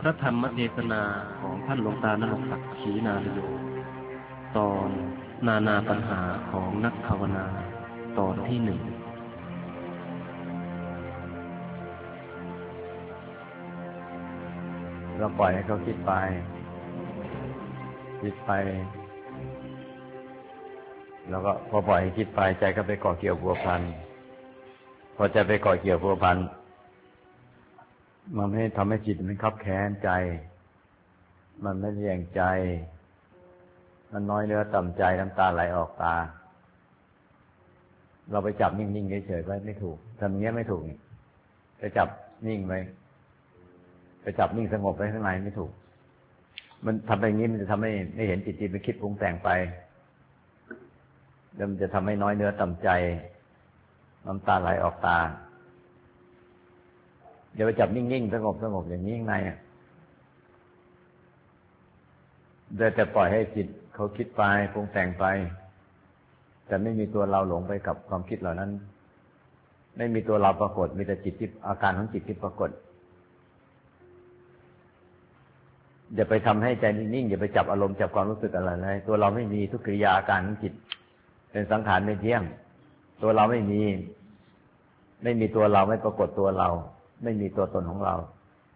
ระธรรมเทศนาของท่านหลวงตานรศักดิ์ขีณาลโยตอนนานาปัญหาของนักภาวนาตอนที่หนึ่งเราปล่อยให้เขาคิดไปแล้วก็พอปล่อยให้คิดไปใจก็ไปเกาะเกี่ยวพัวพันพอใจไปเกาะเกี่ยวพัวพันมันไม่ทำให้จิตมันคับแค้นใจมันไม่แยงใจมันน้อยเนื้อต่ำใจน้ำตาไหลออกตาเราไปจับนิ่งๆเฉยๆไว้ไม่ถูกทำอย่างนี้ไม่ถูกนี่ไปจับนิ่งไว้ไปจับนิ่งสงบไว้ข้างในไม่ถูกมันทำแบบนี้มันจะทำให้ไม่เห็นจิตมันคิดปรุงแต่งไปแล้วมันจะทำให้น้อยเนื้อต่ำใจน้ำตาไหลออกตาเดี๋ยวไปจับนิ่งๆสงบอย่างนี้ข้างในแต่ปล่อยให้จิตเขาคิดไปปรุงแต่งไปแต่ไม่มีตัวเราหลงไปกับความคิดเหล่านั้นไม่มีตัวเราปรากฏมีแต่จิตที่อาการของจิตที่ปรากฏอย่าไปทำให้ใจนิ่งๆอย่าไปจับอารมณ์จับความรู้สึกอะไรเลยตัวเราไม่มีทุกกิริยาอาการของจิตเป็นสังขารไม่เที่ยงตัวเราไม่มีตัวเราไม่ปรากฏตัวเราไม่มีตัวตนของเรา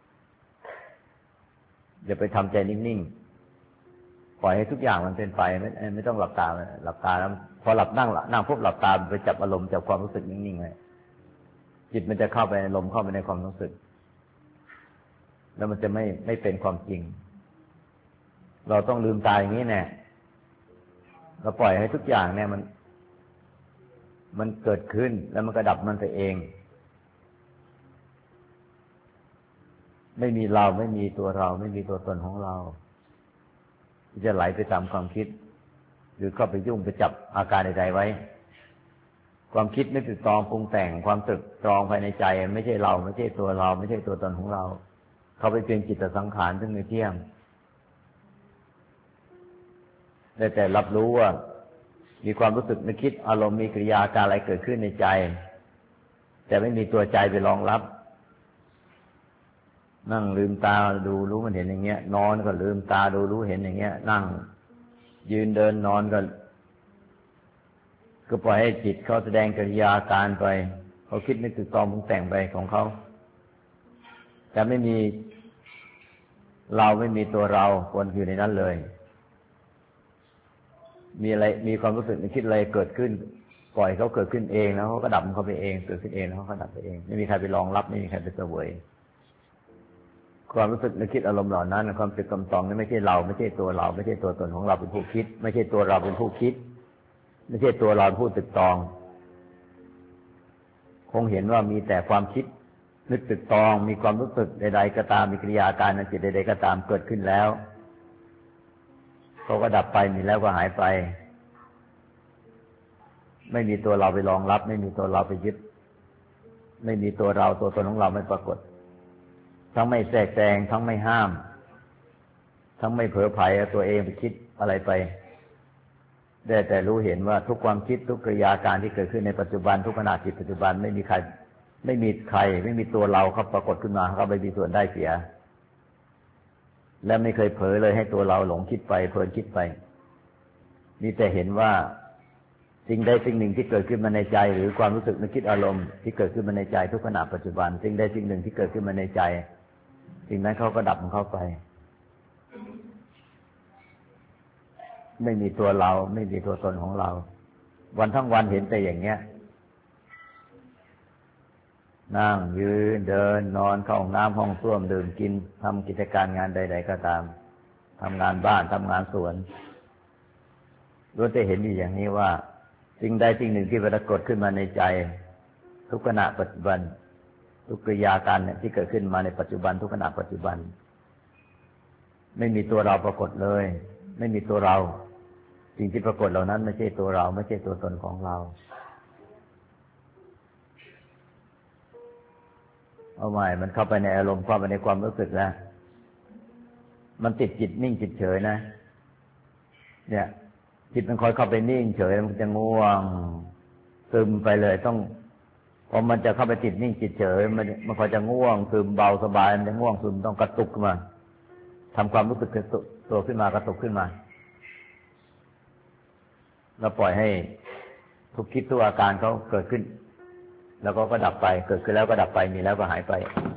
อย่าไปทำใจนิ่งๆปล่อยให้ทุกอย่างมันเป็นไปไม่ต้องหลับตาแล้วพอนั่งปุ๊บหลับตาไปจับอารมณ์จับความรู้สึกนิ่งๆเลยจิตมันจะเข้าไปในลมเข้าไปในความรู้สึกแล้วมันจะไม่เป็นความจริงเราต้องลืมตาอย่างนี้แน่เราปล่อยให้ทุกอย่างเนี่ยมันเกิดขึ้นแล้วมันก็ดับมันไปเองไม่มีเราไม่มีตัวเราไม่มีตัวตนของเราที่จะไหลไปตามความคิดหรือเข้าไปยุ่งไปจับอาการใดๆไว้ความคิดนึกตรองปรุงแต่งความตรึกตรองภายในใจไม่ใช่เราไม่ใช่ตัวเราไม่ใช่ตัวตนของเราเขาไปเป็นจิตสังขารซึ่งไม่เที่ยงแต่รับรู้ว่ามีความรู้สึกนึกคิดอารมณ์มีกิริยาการอะไรเกิดขึ้นในใจแต่ไม่มีตัวใจไปรองรับนั่งลืมตาดูรู้มันเห็นอย่างเงี้ยนอนก็ลืมตาดูรู้เห็นอย่างเงี้ยนั่งยืนเดินนอนก็ปล่อยให้จิตเขาแสดงกิริยาการไปเขาคิดนึกตึกตองปรุงแต่งไปของเขาแต่ไม่มีเราไม่มีตัวเราควรอยู่ในนั้นเลยมีอะไรมีความรู้สึกนึกคิดอะไรเกิดขึ้นปล่อยเขาเกิดขึ้นเองแล้วเขาก็ดับมันเขาไปเองเกิดขึ้นเองแล้วเขาก็ดับไปเองไม่มีใครไปรองรับไม่มีใครไปเสวยความรู้สึกนึกคิดอารมณ์เหล่านั้นความตึกกำตองนี่ไม่ใช่เราไม่ใช่ตัวเราไม่ใช่ตัวตนของเราเป็นผู้คิดไม่ใช่ตัวเราเป็นผู้คิดไม่ใช่ตัวเราเป็นผู้ตึกตองคงเห็นว่ามีแต่ความคิดนึกตึกตองมีความรู้สึกใดๆก็ตามมีกิริยาการในจิตใดๆก็ตามเกิดขึ้นแล้วเขาก็ดับไปมีแล้วก็หายไปไม่มีตัวเราไปรองรับไม่มีตัวเราไปยึดไม่มีตัวเราตัวตนของเราไม่ปรากฏทั้งไม่แทรกแซงทั้งไม่ห้ามทั้งไม่เผลอไผลตัวเองไปคิดอะไรไปได้แต่รู้เห็นว่าทุกความคิดทุกกิริยาการที่เกิดขึ้นในปัจจุบันทุกขณะจิตปัจจุบันไม่มีใครไม่มีตัวเราเขาปรากฏขึ้นมาเขาไม่มีส่วนได้เสียและไม่เคยเผลอเลยให้ตัวเราหลงคิดไปเพลินคิดไปมีแต่เห็นว่าสิ่งใดสิ่งหนึ่งที่เกิดขึ้นมาในใจหรือความรู้สึกนึกคิดอารมณ์ที่เกิดขึ้นมาในใจทุกขณะปัจจุบันสิ่งใดสิ่งหนึ่งที่เกิดขึ้นมาในใจสิ่งนั้นเขาก็ดับของเขาไปไม่มีตัวเราไม่มีตัวตนของเราวันทั้งวันเห็นแต่อย่างเงี้ยนั่งยืนเดินนอนเข้าห้องน้ำห้องส้วมดื่มกินทำกิจการงานใดๆก็ตามทำงานบ้านทำงานสวนล้วนแต่เห็นอยู่อย่างนี้ว่าสิ่งใดสิ่งหนึ่งที่ปรากฏขึ้นมาในใจทุกขณะปัจจุบันทุกกิริยาการที่เกิดขึ้นมาในปัจจุบันทุกขณะปัจจุบันไม่มีตัวเราปรากฏเลยไม่มีตัวเราสิ่งที่ปรากฏเหล่านั้นไม่ใช่ตัวเราไม่ใช่ตัวตนของเราเอาใหม่มันเข้าไปในอารมณ์เข้าไปในความรู้สึกแล้วมันติดจิตนิ่งจิตเฉยนะเนี่ยจิตมันคอยเข้าไปนิ่งเฉยมันจะง่วงซึมไปเลยต้อง พอมันจะเข้าไปติดนิ่งจิตเฉยมันพอจะง่วงซึมเบาสบายมันจะง่วงซึมต้องกระตุกขึ้นมาทำความรู้สึกตัวขึ้นมากระตุกขึ้นมาแล้วปล่อยให้ทุกคิดทุกอาการเขาเกิดขึ้นแล้วก็ดับไปเกิดขึ้นแล้วก็ดับไปมีแล้วก็หายไป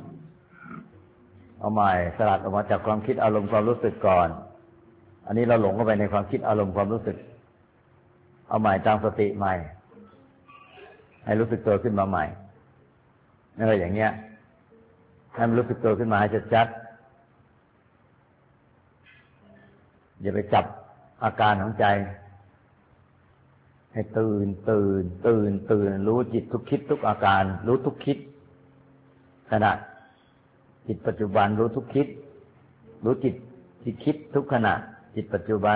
เอาใหม่สลัดออกมาจากความคิดอารมณ์ความรู้สึกก่อนอันนี้เราหลงเข้าไปในความคิดอารมณ์ความรู้สึกเอาใหม่ตั้งสติใหม่ให้รู้สึกตัวขึ้นมาใหม่อย่างเงี้ยให้มันรู้สึกตัวขึ้นมาให้ชัดๆอย่าไปจับอาการของใจให้ตื่นรู้จิตทุกคิดทุกอาการรู้ทุกคิดขณะจิตปัจจุบันรู้ทุกคิดรู้จิตที่คิดทุกขณะจิตปัจจุบัน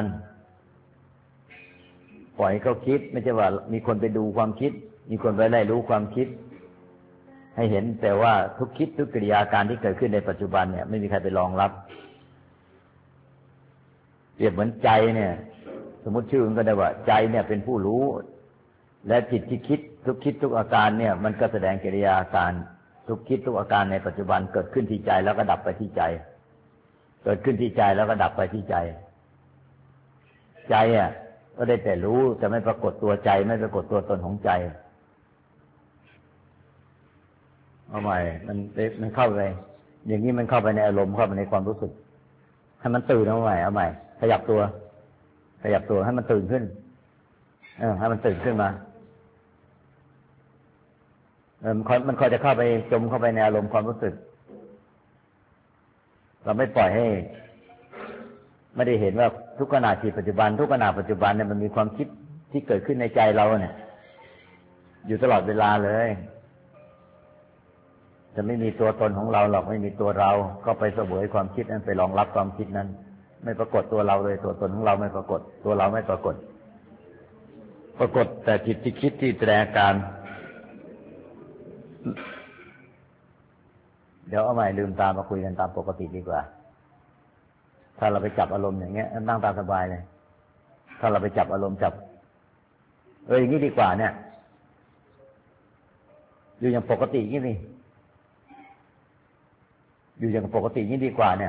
ปล่อยให้เขาคิดไม่ใช่ว่ามีคนไปดูความคิดมีคนไปไล่รู้ความคิดให้เห็นแต่ว่าทุกคิดทุกกิริยาการที่เกิดขึ้นในปัจจุบันเนี่ยไม่มีใครไปรองรับเปรียบเหมือนใจเนี่ยสมมติชื่อมันก็ได้ว่าใจเนี่ยเป็นผู้รู้และจิตที่คิดทุกอาการเนี่ยมันก็แสดงกิริยาอาการทุกคิดทุกอาการในปัจจุบันเกิดขึ้นที่ใจแล้วก็ดับไปที่ใจเกิดขึ้นที่ใจแล้วก็ดับไปที่ใจใจอ่ะก็ได้แต่รู้จะไม่ปรากฏตัวใจไม่ปรากฏตัวตนของใจเอาใหม่มันเข้าไปอย่างนี้มันเข้าไปในอารมณ์เข้าไปในความรู้สึกให้มันตื่นเอาใหม่เอาใหม่ขยับตัวให้มันตื่นขึ้นให้มันตื่นขึ้นมามันคอยจะเข้าไปจมเข้าไปในอารมณ์ความรู้สึกเราไม่ปล่อยให้ไม่ได้เห็นว่าทุกขณะจิตปัจจุบันทุกขณะปัจจุบันเนี่ยมันมีความคิดที่เกิดขึ้นในใจเราเนี่ยอยู่ตลอดเวลาเลยจะไม่มีตัวตนของเราหรอกไม่มีตัวเราก็ไปเสวยความคิดนั้นไปรองรับความคิดนั้นไม่ปรากฏตัวเราเลยตัวตนของเราไม่ปรากฏตัวเราไม่ปรากฏแต่จิตที่คิดที่แสดงอาการเดี๋ยวเอาใหม่ลืมตามาคุยกันตามปกติดีกว่าถ้าเราไปจับอารมณ์อย่างเงี้ยนั่งตามสบายเลยถ้าเราไปจับอารมณ์จับอย่างนี้ดีกว่าเนี่ยอยู่อย่างปกติอย่างนี้อยู่อย่างปกตินี่ดีกว่าเนี่ย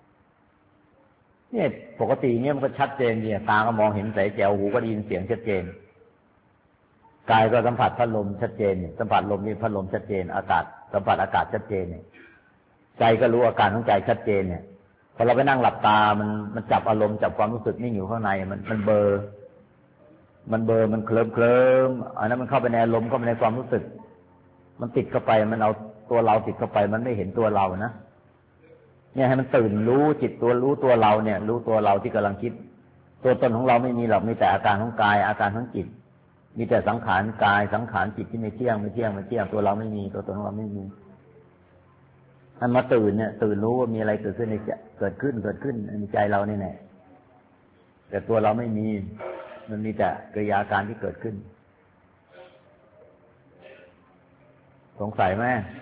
ปกติเนี่ยมันก็ชัดเจนดีตาก็มองเห็นแสงแจ๋วหูก็ได้ยินเสียงชัดเจนกายก็สัมผัสพัดลมชัดเจนสัมผัสลมนี่พัดลมชัดเจนอากาศสัมผัสอากาศชัดเจนใจก็รู้อาการของใจชัดเจนเนี่ยพอเราไปนั่งหลับตามันจับอารมณ์จับความรู้สึกนิ่งอยู่ข้างในมันเบลอมันเคลิ้มอันนั้นมันเข้าไปในอารมณ์เข้าไปในความรู้สึกมันติดเข้าไปมันเอาตัวเราติดเข้าไปมันไม่เห็นตัวเรานะเนี่ยให้มันตื่นรู้จิตตัวรู้ตัวเราเนี่ยรู้ตัวเราที่กำลังคิดตัวตนของเราไม่มีหรอกมีแต่อาการของกายอาการของจิตมีแต่สังขารกายสังขารจิตที่ไม่เที่ยงตัวเราไม่มีตัวตนของเราไม่มีมันมาตื่นเนี่ยตื่นรู้ว่ามีอะไรเกิดขึ้นในเกิดขึ้นในใจเราเนี่ยแหละแต่ตัวเราไม่มีมันมีแต่กิริยาการที่เกิดขึ้นสงสัยไหม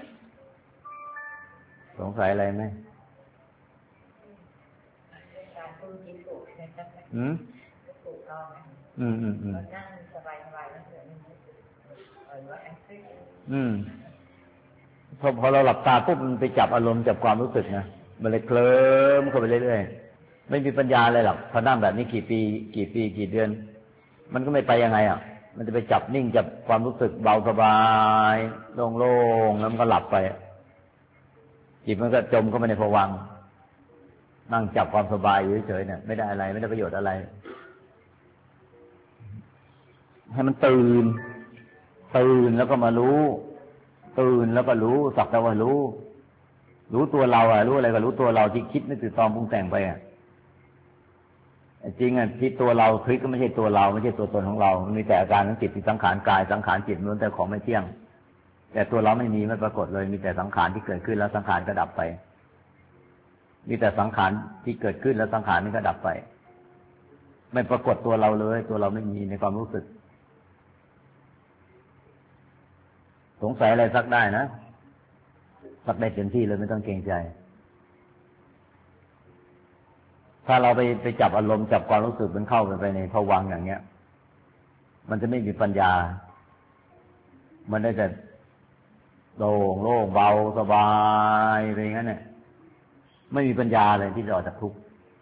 สงสัยอะไรไหมพอเราหลับตาปุ๊บมันไปจับอารมณ์จับความรู้สึกนะมันเลยเคลิ้มเข้าไปเรื่อยๆไม่มีปัญญาอะไรหรอกพอนั่งแบบนี้กี่ปีกี่เดือนมันก็ไม่ไปยังไงอ่ะมันจะไปจับนิ่งจับความรู้สึกเบาสบายโล่งๆแล้วมันก็หลับไปจิตมันก็จมเข้าไปในภวังค์นั่งจับความสบายอยู่เฉยๆเนี่ยไม่ได้อะไรไม่ได้ประโยชน์อะไรให้มันตื่นแล้วก็มารู้ตื่นแล้วก็รู้สักแต่ว่ารู้ตัวเรารู้อะไรก็รู้ตัวเราที่คิดนึกตื่นตอมปรุงแต่งไปจริงที่ตัวเราคิดก็ไม่ใช่ตัวเราไม่ใช่ตัวตนของเรามันมีแต่อาการของจิตที่สังขารกายสังขารจิตล้วนแต่ของไม่เที่ยงแต่ตัวเราไม่มีไม่ปรากฏเลยมีแต่สังขารที่เกิดขึ้นแล้วสังขารก็ดับไปมีแต่สังขารที่เกิดขึ้นแล้วสังขารนี้ก็ดับไปไม่ปรากฏตัวเราเลยตัวเราไม่มีในความรู้สึกสงสัยอะไรซักได้นะซักได้เต็มที่เลยไม่ต้องเกรงใจถ้าเราไปจับอารมณ์จับความรู้สึกมันเข้าไปในภวังค์อย่างเงี้ยมันจะไม่มีปัญญามันได้แต่โล่งเบาสบายไปอย่างนั้นเนี่ยไม่มีปัญญาเลยที่จะออกจากทุกข์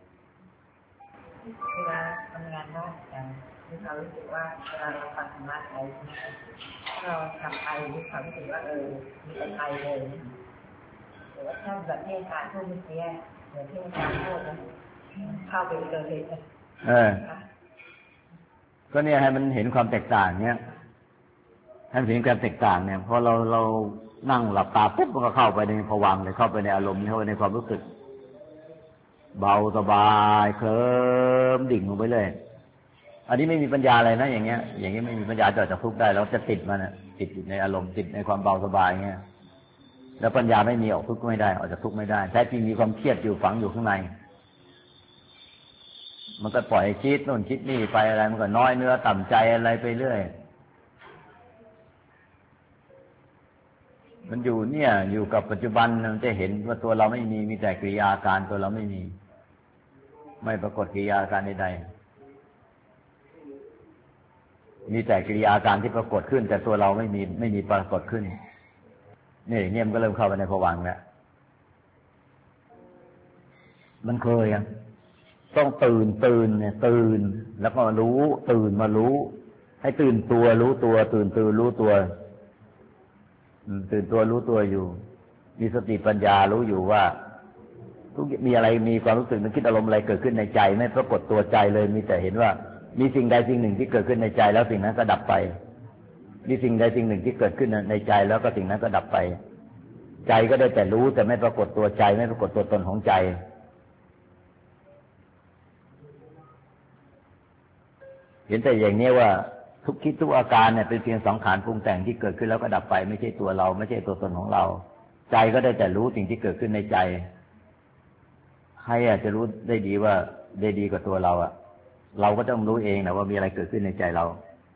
เวลาทำงานบ้านกันที่เรารู้สึกว่าเวลาเราฟังธรรมะไปถ้าเราทำไปมีความรู้สึกว่ามีแต่ไปเลยหรือว่าถ้าแบบเทศการพูดเมื่อกี้เหมือนเทศการพูดนะเข้าไปเลยก็เนี่ยให้มันเห็นความแตกต่างเนี่ยให้มันเห็นความแตกต่างเนี่ยพอเรานั่งหลับตาปุ๊บมันก็เข้าไปในภวังค์เลยเข้าไปในอารมณ์เข้าไปในความรู้สึกเบาสบายเคลิ้มดิ่งลงไปเลยอันนี้ไม่มีปัญญาอะไรนะอย่างเงี้ยไม่มีปัญญาจะออกจากทุกข์ได้เราจะติดมันนะติดในอารมณ์ติดในความเบาสบายเงี้ยแล้วปัญญาไม่มีออกทุกข์ไม่ได้ออกจากทุกข์ไม่ได้แท้จริงมีความเครียดอยู่ฝังอยู่ข้างในมันก็ปล่อยให้คิดโน่นคิดนี่ไปอะไรมันก็น้อยเนื้อต่ำใจอะไรไปเรื่อยมันอยู่เนี่ยอยู่กับปัจจุบันมันจะเห็นว่าตัวเราไม่มีแต่กิริยาการตัวเราไม่ปรากฏกิริยาการใดๆมีแต่กิริยาการที่ปรากฏขึ้นแต่ตัวเราไม่มีปรากฏขึ้นนี่เนี่ยมันก็เริ่มเข้าไปในภวังค์แล้วมันเคยต้องตื่นเนี่ยตื่นแล้วก็รู้ตื่นมารู้ให้ตื่นตัวรู้ตัวตื่นรู้ตัวตื่นตัวรู้ตัวอยู่มีสติปัญญารู้อยู่ว่าทุกมีอะไรมีความรู้สึกนึกคิดอารมณ์อะไรเกิดขึ้นในใจไม่ปรากฏตัวใจเลยมีแต่เห็นว่ามีสิ่งใดสิ่งหนึ่งที่เกิดขึ้นในใจแล้วสิ่งนั้นก็ดับไปมีสิ่งใดสิ่งหนึ่งที่เกิดขึ้นในใจแล้วก็สิ่งนั้นก็ดับไปใจก็ได้แต่รู้แต่ไม่ปรากฏตัวใจไม่ปรากฏตัวตนของใจเห็นแต่อย่างนี้ว่าทุกคิดทุกอาการเนี่ยเป็นเพียงสังขารปรุงแต่งที่เกิดขึ้นแล้วก็ดับไปไม่ใช่ตัวเราไม่ใช่ตัวตนของเราใจก็ได้แต่รู้สิ่งที่เกิดขึ้นในใจใครจะรู้ได้ดีว่าได้ดีกว่าตัวเราเราก็ต้องรู้เองนะว่ามีอะไรเกิดขึ้นในใจเรา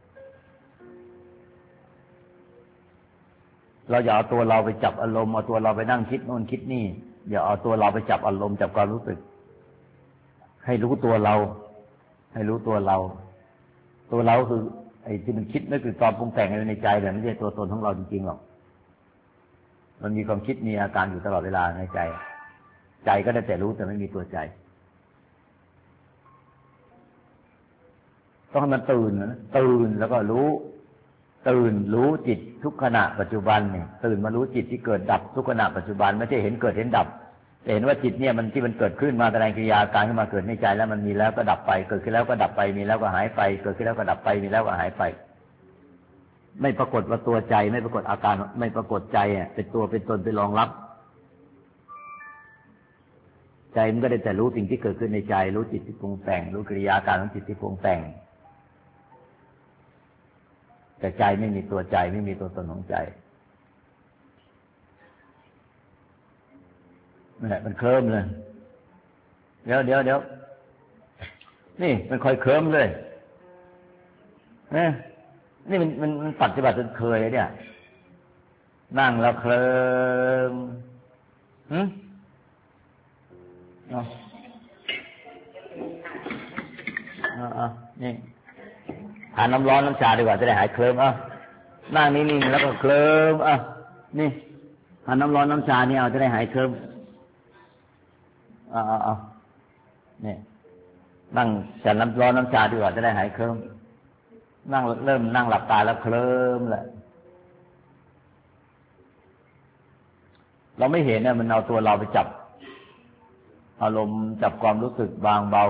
อย่าเอาตัวเราไปจับอารมณ์เอาตัวเราไปนั่งคิดโน่นคิดนี่อย่าเอาตัวเราไปจับอารมณ์จับความรู้สึกให้รู้ตัวเราให้รู้ตัวเราคือไอ้ที่มันคิดนั่นคือความปรุงแต่งในใจแต่ไม่ใช่ตัวตนของเราจริงๆหรอกมันมีความคิดมีอาการอยู่ตลอดเวลาในใจใจก็ได้แต่รู้แต่ไม่มีตัวใจต้องให้มันตื่นแล้วก็รู้จิตทุกขณะปัจจุบันเนี่ยตื่นมารู้จิตที่เกิดดับทุกขณะปัจจุบันไม่ใช่เห็นเกิดเห็นดับแต่เห็นว่าจิตเนี่ยมันที่มันเกิดขึ้นมาแสดงกิริยาการขึ้นมาเกิดในใจแล้วมันมีแล้วก็ดับไปเกิดขึ้นแล้วก็ดับไปมีแล้วก็หายไปเกิดขึ้นแล้วก็ดับไปมีแล้วก็หายไปไม่ปรากฏว่าตัวใจไม่ปรากฏอาการไม่ปรากฏใจเป็นตัวเป็นตนไปรองรับใจมันก็ได้แต่รู้สิ่งที่เกิดขึ้นในใจรู้จิตที่ปรุงแต่งรู้กิริยาการของจิตที่ปรุงแต่งแต่ใจไม่มีตัวใจไม่มีตัวตนของใจนั่นแหละมันเคลิ้มเลยเดี๋ยวนี่มันคอยเคลิ้มเลยนี่มันปฏิบัติจนเคยเนี่ยนั่งแล้วเคลิ้มนี่ทานน้ำร้อนน้ำชาดีกว่าจะได้หายเคลิ้มนั่งนิ่งๆแล้วก็เคลิ้มนี่ทานน้ำร้อนน้ำชานี่เอาจะได้หายเคลิ้มนี่นั่งฉันน้ำร้อนน้ำชาดีกว่าจะได้หายเคลิ้มนั่งเริ่มนั่งหลับตาแล้วเคลิ้มแหละเราไม่เห็นเนี่ยมันเอาตัวเราไปจับอารมณ์จับความรู้สึกบางเบา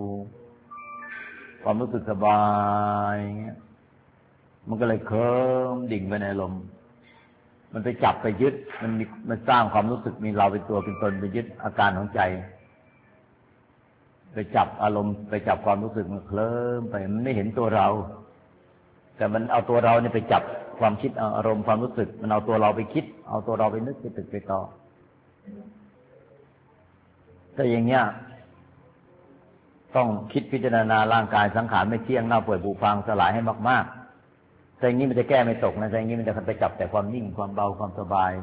ความรู้สึกสบายอย่างเงี้ยมันก็เลยเคลิ้มดิ่งไปในอารมณ์มันไปจับไปยึดมันสร้างความรู้สึกมีเราเป็นตัวเป็นตนไปยึดอาการของใจไปจับอารมณ์ไปจับความรู้สึกมันเคลิ้มไปมันไม่เห็นตัวเราแต่มันเอาตัวเราเนี่ยไปจับความคิดอารมณ์ความรู้สึกมันเอาตัวเราไปคิดเอาตัวเราไปนึกไปตึกไปต่อแต่อย่างเงี้ยต้องคิดพิจารณาร่างกายสังขารไม่เที่ยงเน่าเปื่อยผุพังสลายให้มากๆแต่อย่างนี้มันจะแก้ไม่ตกนะแต่อย่างนี้มันจะไปจับแต่ความนิ่งความเบาความสบาย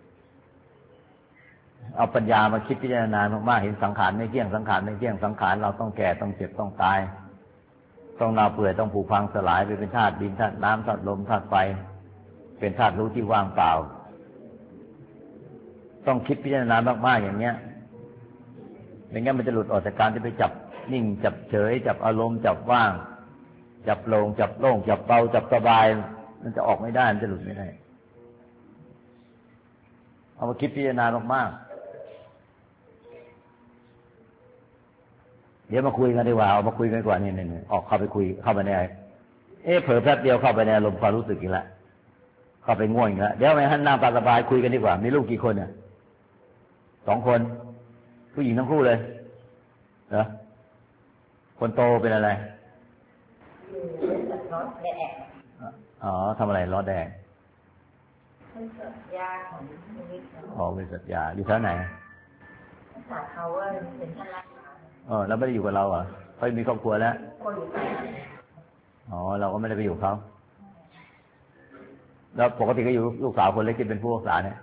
เอาปัญญามาคิดพิจารณามากๆเห็นสังขารไม่เที่ยงสังขารไม่เที่ยงสังขารเราต้องแก่ต้องเจ็บต้องตายต้องเน่าเปื่อยต้องผุพังสลายไปเป็นธาตุดินธาตุน้ำธาตุลมธาตุไฟเป็นธาตุรู้ที่ว่างเปล่าต้องคิดพิจารณามากๆอย่างเนี้ยไม่งั้นมันจะหลุดออกจากการที่ไปจับนิ่งจับเฉยจับอารมณ์จับว่างจับโปร่งจับโล่งจับเบาจับสบายมันจะออกไม่ได้มันจะหลุดไม่ได้เอามาคิดพิจารณามากๆเดี๋ยวมาคุยกันดีกว่าเอามาคุยกันก่อนนี่ออกเข้าไปคุยเข้าไปในเผลอแป๊บเดียวเข้าไปในอารมณ์ความรู้สึกอีกแล้วเข้าไปง่วงอีกแล้วเดี๋ยวไปนั่งตาสบายคุยกันดีกว่ามีลูกกี่คนเนี่ย2 คนผู้หญิงทั้งคู่เลยเหรอคนโตเป็นอะไรอ๋อทำอะไรล้อแดงเป็นสัญญาของชีวิตเป็นสัญญาอยู่ที่ไหนสาเขาว่าเป็นท่านรักษาแล้วไม่ได้อยู่กับเราเหรอเขามีครอบครัวแล้วคนอยู่ที่เราก็ไม่ได้ไปอยู่เขาแล้วปกติก็อยู่ลูกสาวคนเล็กที่เป็นผู้รักษาเนี่ย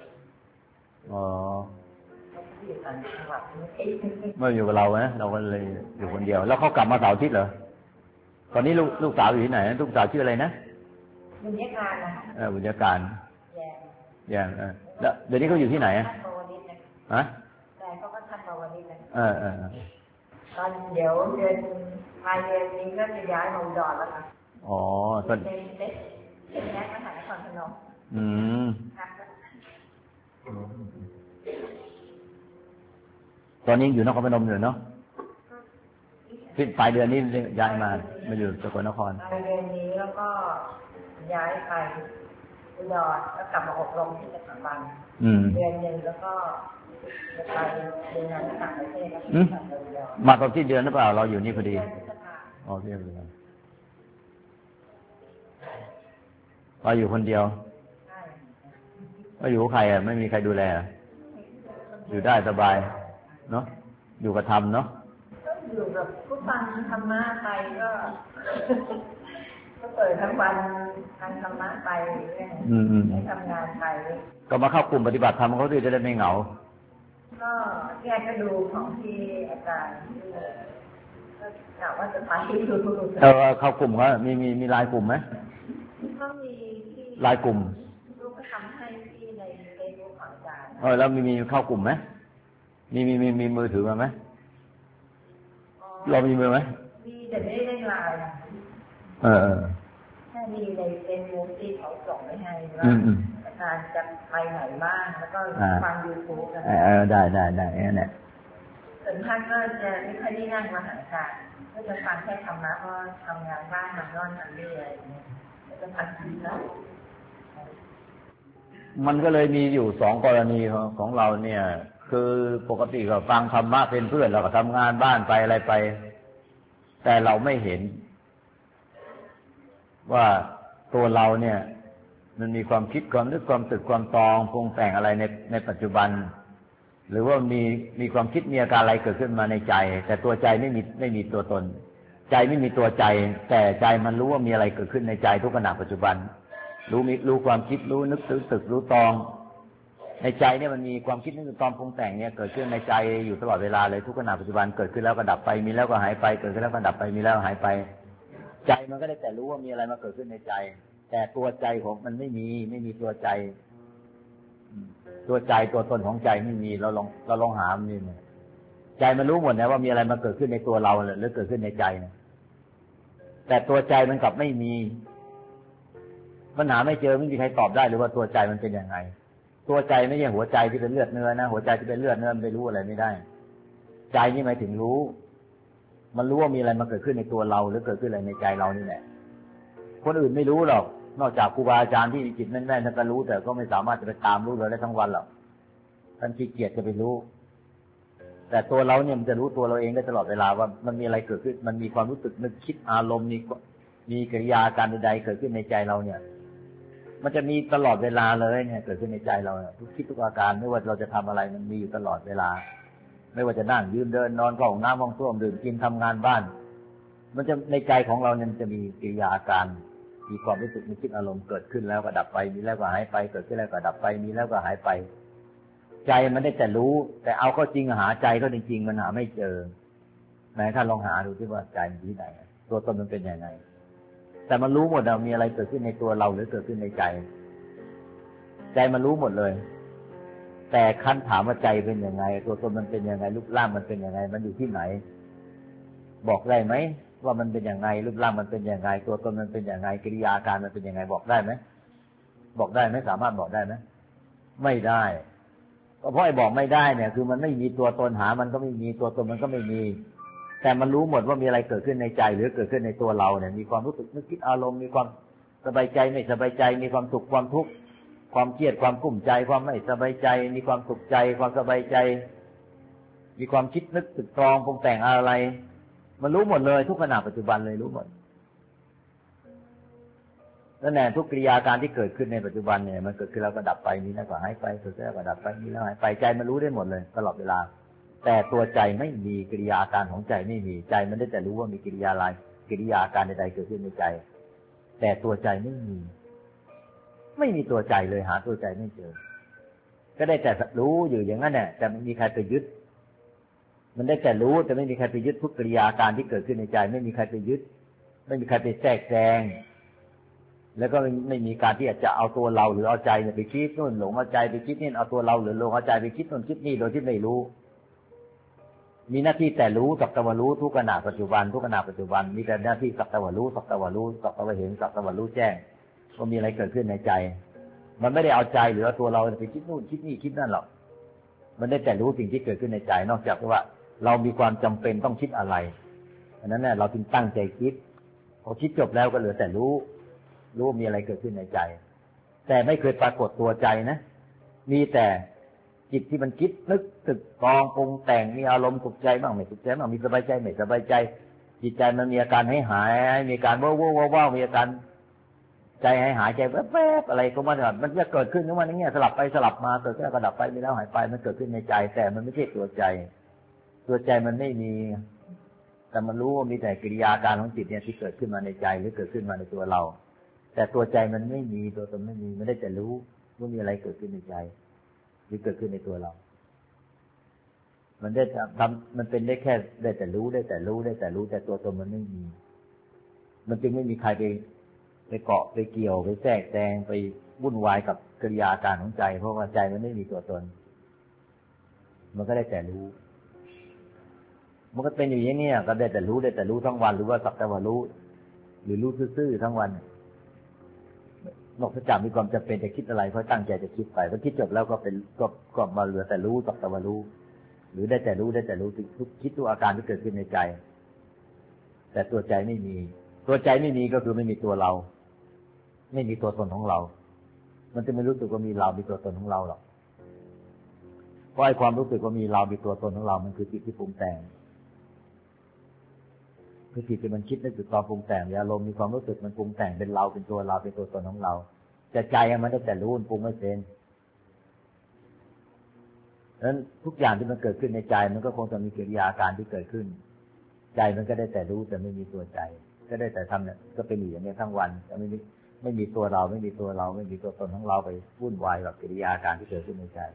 ไม่อยู่กับเรานะเราก็เลยอยู่คนเดียวแล้วเขากลับมาเสาร์อาทิตย์เหรอตอนนี้ลูกสาวอยู่ที่ไหนลูกสาวชื่ออะไรนะบุญญาการนะบุญญาการแย่แล้วเดี๋ยวนี้เขาอยู่ที่ไหนฮะแต่เขาก็ทำมาวันนี้นะตอนเดี๋ยวเดือนปลายเดือนนี้ก็จะย้ายมาอุดรแล้วค่ะตอนเป็นแยกมหานครพนมตอนนี้อยู่นครพนมอยู่เนาะปลายเดือนนี้ย้ายมาอยู่สกลนครปลายเดือนนี้แล้วก็ย้ายไปอุดรแล้วกลับมาอบรมที่สถาบันเดือนนึงแล้วก็จะไปเรียนงานที่ต่างประเทศมาตอนที่เดือนหรือเปล่าเราอยู่นี่พอดีเรียบร้อยเราอยู่คนเดียวเราอยู่กับใครไม่มีใครดูแลอยู่ได้สบายเนาะอยู่กับธรรมเนาะก็อยู่กับผู้ฟังธรรมะไปก็เปิดทั้งวันทางธรรมะไปให้ทำงานไปก็มาเข้ากลุ่มปฏิบัติธรรมเขาจะได้ไม่เหงาก็แยกก็ดูของที่อาจารย์ก็กล่าวว่าจะไปดูเข้ากลุ่มเขามีไลน์กลุ่มไหมก็มีที่ไลน์กลุ่มลูกก็ทำให้ที่ในเฟซบุ๊กของอาจารย์แล้วมีเข้ากลุ่มไหมมีมือถือมาไหมเรามีมือไหมมีแต่ไม่ได้ไลน์แค่มีในเฟซบุ๊กที่เขาส่งไปให้ว่าอาจารย์จะไปไหนบ้างแล้วก็ฟังยูทูบกันได้เนี่ยส่วนท่านก็จะไม่ค่อยได้นั่งมาหาอาจารย์ก็จะฟังแค่ธรรมะเพราะทำงานบ้านทำนอนทำเรื่อยจะฟังดีแล้วมันก็เลยมีอยู่2 กรณีของเราเนี่ยคือปกติก็ฟังธรรมะเป็นเพื่อนเราก็ทำงานบ้านไปอะไรไปแต่เราไม่เห็นว่าตัวเราเนี่ยมันมีความคิดความนึกความตึกความตองปรุงแต่งอะไรในปัจจุบันหรือว่ามีความคิดมีอาการอะไรเกิดขึ้นมาในใจแต่ตัวใจไม่มีตัวตนใจไม่มีตัวใจแต่ใจมันรู้ว่ามีอะไรเกิดขึ้นในใจทุกขณะปัจจุบันรู้ความคิดรู้นึกตึกรู้ตองในใจเนี่ยมันมีความคิดนึกตองปรุงแต่งเนี่ยเกิดขึ้นในใจอยู่ตลอดเวลาเลยทุกขณะปัจจุบันเกิดขึ้นแล้วก็ดับไปมีแล้วก็หายไปเกิดขึ้นแล้วก็ดับไปมีแล้วหายไปใจมันก็ได้แต่รู้ว่ามีอะไรมาเกิดขึ้นในใจแต่ตัวใจของมันไม่มีตัวใจตัวตนของใจไม่มีเราลองหามันนี่ใจมันรู้หมดนะว่ามีอะไรมาเกิดขึ้นในตัวเราหรือเกิดขึ้นในใจแต่ตัวใจมันกลับไม่มีปัญหาไม่เจอไม่มีใครตอบได้หรือว่าตัวใจมันเป็นยังไงตัวใจไม่ใช่หัวใจที่เป็นเลือดเนื้อนะหัวใจที่เป็นเลือดเนื้อมันไปรู้อะไรไม่ได้ใจนี่หมายถึงรู้มันรู้ว่ามีอะไรมาเกิดขึ้นในตัวเราหรือเกิดขึ้นอะไรในใจเรานี่แหละคนอื่นไม่รู้หรอกนอกจากครูบาอาจารย์ที่จิตแน่นๆท่านก็รู้แต่ก็ไม่สามารถจะไปตามรู้เราได้ทั้งวันหรอกท่านขี้เกียจจะไปรู้แต่ตัวเราเนี่ยมันจะรู้ตัวเราเองได้ตลอดเวลาว่ามันมีอะไรเกิดขึ้นมันมีความรู้สึกนึกคิดอารมณ์มีกิริยาการใดๆเกิดขึ้นในใจเราเนี่ยมันจะมีตลอดเวลาเลยเนี่ยเกิดขึ้นในใจเราทุกคิดทุกอาการไม่ว่าเราจะทำอะไรมันมีอยู่ตลอดเวลาไม่ว่าจะนั่งยืนเดินนอนเข้าห้องน้ำห้องส้วมดื่มกินทำงานบ้านมันจะในใจของเราเนี่ยจะมีกิริยาอาการมีความรู้สึกนึกคิดอารมณ์เกิดขึ้นแล้วก็ดับไปมีแล้วก็หายไปเกิดขึ้นแล้วก็ดับไปมีแล้วก็หายไปใจมันได้แต่รู้แต่เอาเข้าจริงหาใจก็จริงๆมันหาไม่เจอไหนท่านลองหาดูที่ว่าใจมันที่ไหนตัวตนมันเป็นยังไงแต่มันรู้หมดมีอะไรเกิดขึ้นในตัวเราหรือเกิดขึ้นในใจมันรู้หมดเลยแต่คันถามว่าใจเป็นยังไงตัวตนมันเป็นยังไงรูปร่างมันเป็นยังไงมันอยู่ที่ไหนบอกได้ไหมว่ามันเป็นยังไงรูปร่างมันเป็นยังไงตัวตนมันเป็นยังไงกิริยาการมันเป็นยังไงบอกได้ไหมบอกได้ไหมสามารถบอกได้ไหมไม่ได้ก็เพราะไอ้บอกไม่ได้เนี่ยคือมันไม่มีตัวตนหามันก็ไม่มีตัวตนมันก็ไม่มีแต่มันรู้หมดว่ามีอะไรเกิดขึ้นในใจหรือเกิดขึ้นในตัวเราเนี่ยมีความรู้สึกนึกคิดอารมณ์มีความสบายใจไม่สบายใจมีความสุขความทุกข์ความเครียดความกุ้มใจความไม่สบายใจมีความสุขใจความสบายใจมีความคิดนึกตึกตรองปรุงแต่งอะไรมันรู้หมดเลยทุกขณะปัจจุบันเลยรู้หมดแล้วแน่ทุกกิริยาการที่เกิดขึ้นในปัจจุบันเนี่ยมันเกิดขึ้นแล้วก็ดับไปมีแล้วก็หายไปเกิดขึ้นแล้วก็ดับไปมีแล้วหายไปใจมันรู้ได้หมดเลยตลอดเวลาแต่ตัวใจไม่มีกิริยาการของใจไม่มีใจมันได้แต่รู้ว่ามีกิริยาอะไรกิริยาการใดๆเกิดขึ้นในใจแต่ตัวใจไม่มีตัวใจเลยหาตัวใจไม่เจอก็ได้แต่รู้อยู่อย่างนั้นแหละแต่ไม่มีใครไปยึดมันได้แต่รู้แต่ไม่มีใครไปยึดทุกกิริยาการที่เกิดขึ้นในใจไม่มีใครไปยึดไม่มีใครไปแทรกแซงแล้วก็ไม่มีการที่จะเอาตัวเราหรือเอาใจเนี่ยไปคิดนู่นหลงเอาใจไปคิดนี่เอาตัวเราหรือหลงเอาใจไปคิดนู่นคิดนี่โดยที่ไม่รู้มีหน้าที่แต่รู้สักแต่ว่ารู้ทุกขณะปัจจุบันทุกขณะปัจจุบันมีแต่หน้าที่สักแต่ว่ารู้สักแต่ว่ารู้สักแต่ว่าเห็นสักแต่ว่ารู้แจ้งว่ามีอะไรเกิดขึ้นในใจมันไม่ได้เอาใจหรือเอาตัวเราไปคิดนู่นคิดนี่คิดนั่นหรอกมันได้แต่รู้สิ่งที่เกิดขึ้นในใจนอกจากว่าเรามีความจำเป็นต้องคิดอะไรอันนั้นเนี่ยเราจึงตั้งใจคิดพอคิดจบแล้วก็เหลือแต่รู้มีอะไรเกิดขึ้นในใจแต่ไม่เคยปรากฏตัวใจนะมีแต่จิตที่มันคิดนึกตึกตรองปรุงแต่งมีอารมณ์สุขใจบ้างไม่สุขใจบ้างมีสบายใจไม่สบายใจจิตใจมันมีอาการหายมีการว้าวมีอาการใจหายใจแวบๆอะไรก็มันจะเกิดขึ้นของมันอย่างเงี้ยสลับไปสลับมาเกิดขึ้นแล้วก็ดับไปมีแล้วหายไปมันเกิดขึ้นในใจแต่มันไม่ใช่ตัวใจมันไม่มีแต่มันรู้ว่ามีแต่กิริยาการของจิตเนี่ยที่เกิดขึ้นมาในใจหรือเกิดขึ้นมาในตัวเราแต่ตัวใจมันไม่มีตัวตนไม่มีมันได้แต่รู้ว่ามีอะไรเกิดขึ้นในใจหรือเกิดขึ้นในตัวเรามันได้ทำมันเป็นได้แค่ได้แต่รู้แต่ตัวตนมันไม่มีมันจึงไม่มีใครไปเกาะไปเกี่ยวไปแทรกแซงไปวุ่นวายกับกิริยาการของใจเพราะว่าใจมันไม่มีตัวตนมันก็ได้แต่รู้มันก็เป็นอยู่อย่างนี้ก็ได้แต่รู้ทั้งวันหรือว่าสักแต่ว่ารู้หรือรู้ซื่อๆทั้งวันนอกจากมีความจำเป็นจะคิดอะไรเพราะตั้งใจจะคิดไปพอคิดจบแล้วก็เป็นก็มาเหลือแต่รู้สักแต่ว่ารู้หรือได้แต่รู้ทุกคิดทุกอาการที่เกิดขึ้นในใจแต่ตัวใจไม่มีตัวใจไม่มีก็คือไม่มีตัวเราไม่มีตัวตนของเรามันจะไม่รู้สึกว่ามีเรามีตัวตนของเราหรอกเพราะไอ้ความรู้สึกว่ามีเรามีตัวตนของเรามันคือจิตที่ปรุงแต่งคือจิตที่มันคิดนึกถึงความปรุงแต่งอารมณ์มีความรู้สึกมันปรุงแต่งเป็นเราเป็นตัวเราเป็นตัวตนของเราแต่ใจมันได้แต่รู้ปรุงไม่เป็นดังนั้นทุกอย่างที่มันเกิดขึ้นในใจมันก็คงจะมีกิริยาการที่เกิดขึ้นใจมันก็ได้แต่รู้แต่ไม่มีตัวใจก็ได้แต่ทำเนี่ยก็เป็นอยู่อย่างนี้ทั้งวันแต่ไม่มีตัวเราไม่มีตัวตนของเราไปวุ่นวายกับกิริยาการที่เกิดขึ้นในใจ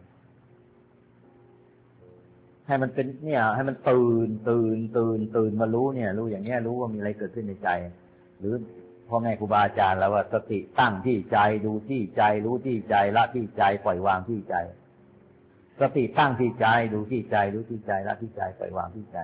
ให้มันเป็นเนี่ยให้มันตื่นมารู้เนี่ยรู้อย่างเนี้ยรู้ว่ามีอะไรเกิดขึ้นในใจหรือพ่อแม่ครูบาอาจารย์แล้วว่าสติตั้งที่ใจดูที่ใจรู้ที่ใจละที่ใจปล่อยวางที่ใจสติตั้งที่ใจดูที่ใจรู้ที่ใจละที่ใจปล่อยวางที่ใจ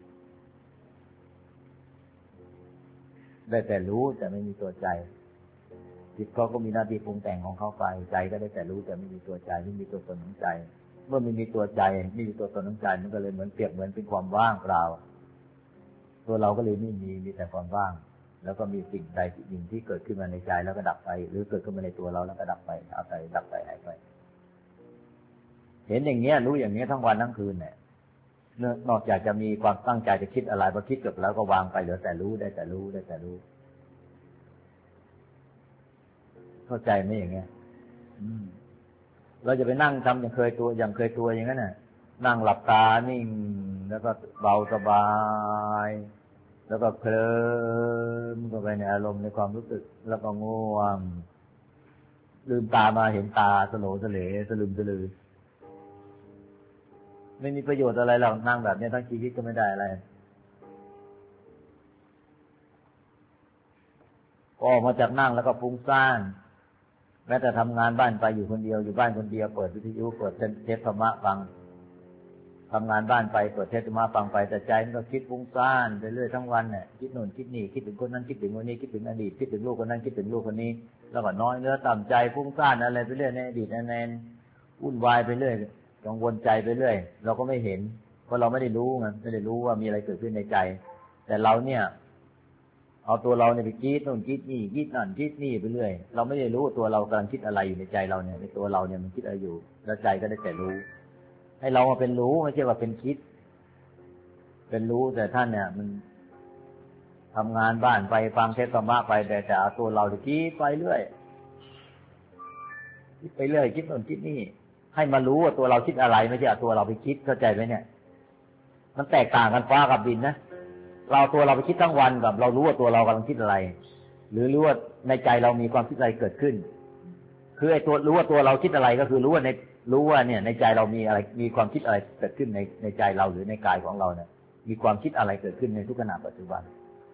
ได้แต่รู้แต่ไม่มีตัวใจจิตเขาก็มีหน้าที่ปรุงแต่งของเขาไปใจก็ได้แต่รู้แต่ไม่มีตัวใจไม่มีตัวตนของใจเมื่อไม่มีตัวใจไม่มีตัวตนของใจมันก็เลยเหมือนเปรียบเหมือนเป็นความว่างเปล่าตัวเราก็เลยไม่มีแต่ความว่างแล้วก็มีสิ่งใดสิ่งหนึ่งที่เกิดขึ้นมาในใจแล้วก็ดับไปหรือเกิดขึ้นมาในตัวเราแล้วก็ดับไปเอาไปดับไปหายไปเห็นอย่างเงี้ยรู้อย่างเงี้ยทั้งวันทั้งคืนเนี่ยนอกจากจะมีความตั้งใจจะคิดอะไรพอคิดจบแล้วก็วางไปเหลือแต่รู้ได้แต่รู้เข้าใจไหมอย่างเงี้ยเราจะไปนั่งทำอย่างเคยตัวอย่างนั้นน่ะนั่งหลับตานิ่งแล้วก็เบาสบายแล้วก็เคลิ้มเข้าไปในอารมณ์ในความรู้สึกแล้วก็ง่วงลืมตามาเห็นตาสโลสะเลสลึมสลือไม่มีประโยชน์อะไรหรอกนั่งแบบนี้ทั้งชีวิตก็ไม่ได้อะไรออกมาจากนั่งแล้วก็ฟุ้งซ่านม้แต่ทำงานบ้านไปอยู่คนเดียวอยู่บ้านคนเดียวเปิดวิทยุเปิดเทปธรรมะฟังทำงานบ้านไปเปิดเทปธรรมะฟังไปแต่ใจมันก็คิดฟุ้งซ่านไปเรื่อยทั้งวันเนี่ยคิดโน่นคิดนี่คิดถึงคนนั้นคิดถึงคนนี้คิดถึงอดีตคิดถึงลูกคนนั้นคิดถึงลูกคนนี้แล้วก็น้อยเนื้อต่ำใจฟุ้งซ่านอะไรไปเรื่อยในอดีตในวุ่นวายไปเรื่อยกังวลใจไปเรื่อยเราก็ไม่เห็นเพราะเราไม่ได้รู้ไงไม่ได้รู้ว่ามีอะไรเกิดขึ้นในใจแต่เราเนี่ยเอาตัวเราเนี่ยไปคิดโน่นคิดนี่คิดนั่นคิดนี่ไปเรื่อยเราไม่ได้รู้ว่าตัวเรากำลังคิดอะไรอยู่ในใจเราเนี่ยในตัวเราเนี่ยมันคิดอะไรอยู่แล้วใจก็ได้แต่รู้ให้เรามาเป็นรู้ไม่ใช่ว่าเป็นคิดเป็นรู้แต่ท่านเนี่ยมันทำงานบ้านไปฟังเทศธรรมะไปแต่เอาตัวเราคิดไปเรื่อยคิดไปเรื่อยคิดโน่นคิดนี่ให้มารู้ว่าตัวเราคิดอะไรไม่ใช่เอาตัวเราไปคิดเข้าใจไหมเนี่ยมันแตกต่างกันฟ้ากับดินนะเราตัวเราไปคิดทั้งวันกับเรารู้ว่าตัวเรากำลังคิดอะไรหรือรู้ว่าในใจเรามีความคิดอะไรเกิดขึ้นคือไอ้ตัวรู้ว่าตัวเราคิดอะไรก็คือรู้ว่าเนี่ยในใจเรามีอะไรมีความคิดอะไรเกิดขึ้นในใจเราหรือในกายของเราเนี่ยมีความคิดอะไรเกิดขึ้นในทุกขณะปัจจุบัน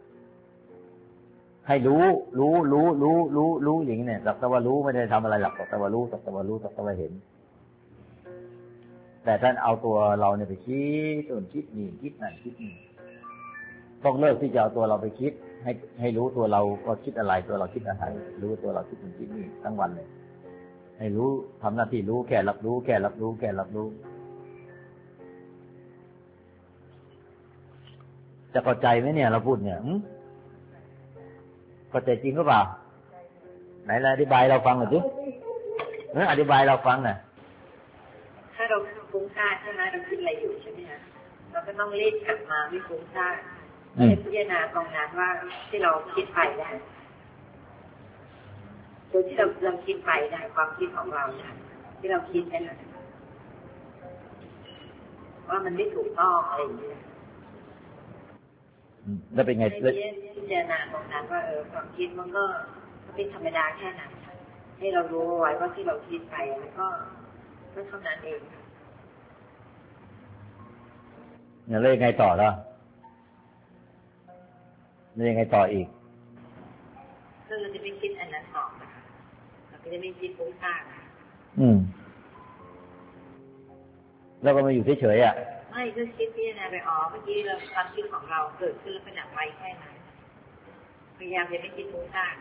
ให้รู้อย่างนี้เนี่ยสักแต่ว่ารู้ไม่ได้ทำอะไรหรอกสักแต่ว่ารู้สักแต่ว่าเห็นแต่ท่านเอาตัวเราเนี่ยไปคิดโน่นคิดนี่คิดนั่นคิดนี่ต้องเลิกที่จะเอาตัวเราไปคิดให้รู้ตัวเราว่าคิดอะไรตัวเราคิดอะไรรู้ตัวเราคิดคิดนี่ทั้งวันเลยให้รู้ทำหน้าที่รู้แค่รับรู้จะเข้าใจไหมเนี่ยเราพูดเนี่ยเข้าใจจริงหรือเปล่าไหนอธิบายเราฟังหน่อยสิอธิบายเราฟังหน่อยถ้าเราฟุ้งซ่านใช่ไหมเราคิดอะไรอยู่ใช่ไหมคะเราก็ต้องรีบกลับมาไม่ฟุ้งซ่านพิจารณาตรงนั้นว่าที่เราคิดไปได้โดยที่เราคิดไปได้ความคิดของเราเนี่ยที่เราคิดนั่นแหละว่ามันไม่ถูกต้องอะไรอย่างเงี้ยแล้วเป็นไงพิจารณาตรงนั้นว่าความคิดมันก็เป็นธรรมดาแค่นั้นให้เรารู้ไว้ว่าที่เราคิดไปแล้วก็เท่านั้นเองเนี่ยแล้วยังไงต่อล่ะแล้วยังไงต่ออีกคือเราจะไม่คิดอันนั้นต่อนะคะเราจะไม่คิดฟุ้งซ่านแล้วก็มาอยู่เฉยๆอ่ะไม่ก็คิดพิจารณาไปเมื่อกี้เราความคิดของเราเกิดขึ้นแล้วเป็นอย่างไรแค่ไหนพยายามจะไม่คิดฟุ้งซ่าน